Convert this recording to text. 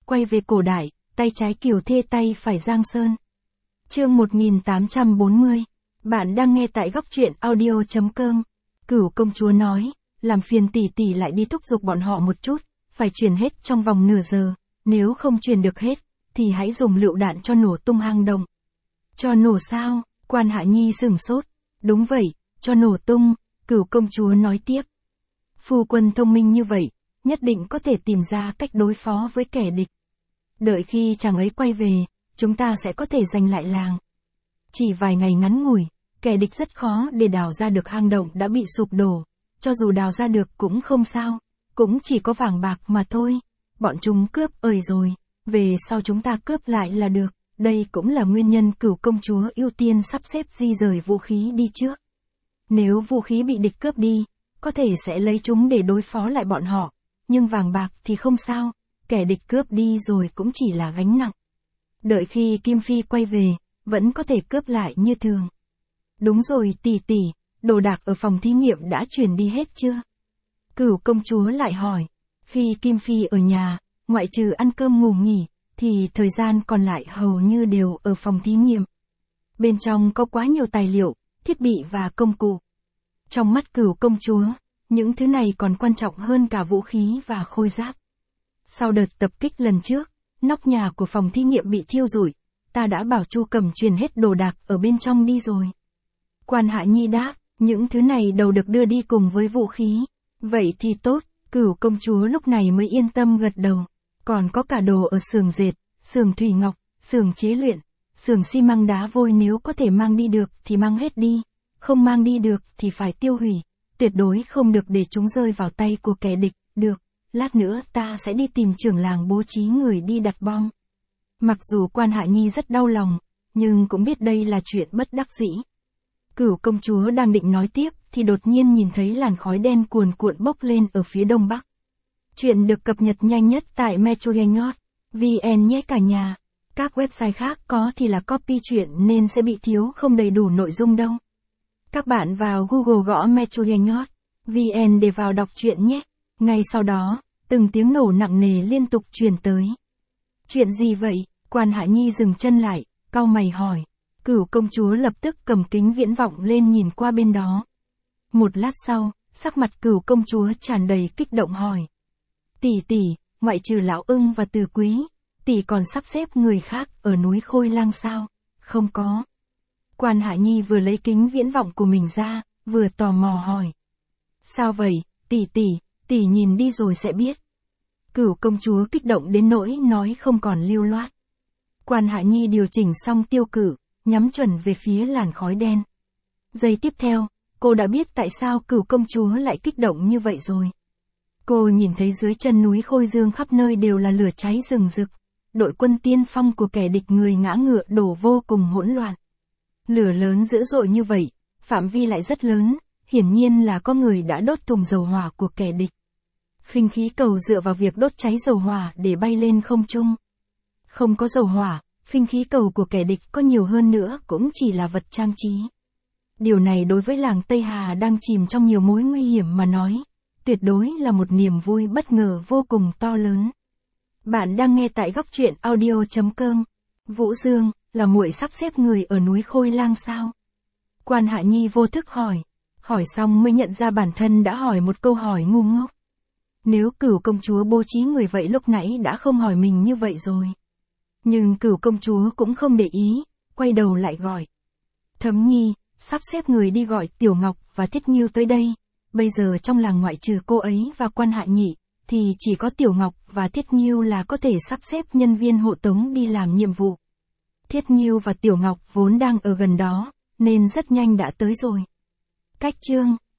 quay về cổ đại, tay trái Kiều Thê tay phải Giang Sơn. Chương 1840. Bạn đang nghe tại góc truyện audio.com. Cửu công chúa nói, làm phiền tỷ tỷ lại đi thúc giục bọn họ một chút, phải truyền hết trong vòng nửa giờ, nếu không truyền được hết, thì hãy dùng lựu đạn cho nổ tung hang động. Cho nổ sao? Quan Hạ Nhi sửng sốt. Đúng vậy, cho nổ tung, Cửu công chúa nói tiếp. Phu quân thông minh như vậy, nhất định có thể tìm ra cách đối phó với kẻ địch. Đợi khi chàng ấy quay về, chúng ta sẽ có thể giành lại làng. Chỉ vài ngày ngắn ngủi, kẻ địch rất khó để đào ra được hang động đã bị sụp đổ. Cho dù đào ra được cũng không sao, cũng chỉ có vàng bạc mà thôi. Bọn chúng cướp rồi, về sau chúng ta cướp lại là được. Đây cũng là nguyên nhân Cửu công chúa ưu tiên sắp xếp di rời vũ khí đi trước. Nếu vũ khí bị địch cướp đi, có thể sẽ lấy chúng để đối phó lại bọn họ. Nhưng vàng bạc thì không sao, kẻ địch cướp đi rồi cũng chỉ là gánh nặng. Đợi khi Kim Phi quay về, vẫn có thể cướp lại như thường. Đúng rồi tỷ tỷ, đồ đạc ở phòng thí nghiệm đã chuyển đi hết chưa? Cửu công chúa lại hỏi. Khi Kim Phi ở nhà, ngoại trừ ăn cơm ngủ nghỉ, thì thời gian còn lại hầu như đều ở phòng thí nghiệm. Bên trong có quá nhiều tài liệu, thiết bị và công cụ. Trong mắt Cửu công chúa, những thứ này còn quan trọng hơn cả vũ khí và khôi giáp. Sau đợt tập kích lần trước, nóc nhà của phòng thí nghiệm bị thiêu rụi, ta đã bảo Chu Cầm truyền hết đồ đạc ở bên trong đi rồi. Quan Hạ Nhi đáp, những thứ này đều được đưa đi cùng với vũ khí. Vậy thì tốt, Cửu công chúa lúc này mới yên tâm gật đầu. Còn có cả đồ ở xưởng dệt, xưởng thủy ngọc, xưởng chế luyện, xưởng xi măng đá vôi, nếu có thể mang đi được thì mang hết đi, không mang đi được thì phải tiêu hủy, tuyệt đối không được để chúng rơi vào tay của kẻ địch. Được, lát nữa ta sẽ đi tìm trưởng làng bố trí người đi đặt bom. Mặc dù Quan Hạ Nhi rất đau lòng, nhưng cũng biết đây là chuyện bất đắc dĩ. Cửu công chúa đang định nói tiếp thì đột nhiên nhìn thấy làn khói đen cuồn cuộn bốc lên ở phía đông bắc. Chuyện được cập nhật nhanh nhất tại metrogenhot.vn nhé cả nhà. Các website khác có thì là copy chuyện nên sẽ bị thiếu không đầy đủ nội dung đâu. Các bạn vào Google gõ metrogenhot.vn để vào đọc truyện nhé. Ngay sau đó, từng tiếng nổ nặng nề liên tục truyền tới. Chuyện gì vậy? Quan Hạ Nhi dừng chân lại, cau mày hỏi. Cửu công chúa lập tức cầm kính viễn vọng lên nhìn qua bên đó. Một lát sau, sắc mặt Cửu công chúa tràn đầy kích động hỏi. Tỷ tỷ, ngoại trừ Lão Ưng và Từ Quý, tỷ còn sắp xếp người khác ở núi Khôi Lang sao? Không có. Quan Hạ Nhi vừa lấy kính viễn vọng của mình ra, vừa tò mò hỏi. Sao vậy, tỷ nhìn đi rồi sẽ biết. Cửu công chúa kích động đến nỗi nói không còn lưu loát. Quan Hạ Nhi điều chỉnh xong tiêu cự, nhắm chuẩn về phía làn khói đen. Giây tiếp theo, cô đã biết tại sao Cửu công chúa lại kích động như vậy rồi. Cô nhìn thấy dưới chân núi Khôi Dương khắp nơi đều là lửa cháy rừng rực. Đội quân tiên phong của kẻ địch người ngã ngựa đổ vô cùng hỗn loạn. Lửa lớn dữ dội như vậy, phạm vi lại rất lớn, hiển nhiên là có người đã đốt thùng dầu hỏa của kẻ địch. Khinh khí cầu dựa vào việc đốt cháy dầu hỏa để bay lên không trung. Không có dầu hỏa, khinh khí cầu của kẻ địch có nhiều hơn nữa cũng chỉ là vật trang trí. Điều này đối với làng Tây Hà đang chìm trong nhiều mối nguy hiểm mà nói, tuyệt đối là một niềm vui bất ngờ vô cùng to lớn. Bạn đang nghe tại góc truyện audio.com. Vũ Dương, là muội sắp xếp người ở núi Khôi Lang sao? Quan Hạ Nhi vô thức hỏi. Hỏi xong mới nhận ra bản thân đã hỏi một câu hỏi ngu ngốc. Nếu Cửu công chúa bố trí người vậy lúc nãy đã không hỏi mình như vậy rồi. Nhưng Cửu công chúa cũng không để ý, quay đầu lại gọi. Thấm Nhi, sắp xếp người đi gọi Tiểu Ngọc và Thiết Nghiêu tới đây. Bây giờ trong làng ngoại trừ cô ấy và Quan Hạ Nhị, thì chỉ có Tiểu Ngọc và Thiết Nghiêu là có thể sắp xếp nhân viên hộ tống đi làm nhiệm vụ. Thiết Nghiêu và Tiểu Ngọc vốn đang ở gần đó, nên rất nhanh đã tới rồi. Cách chương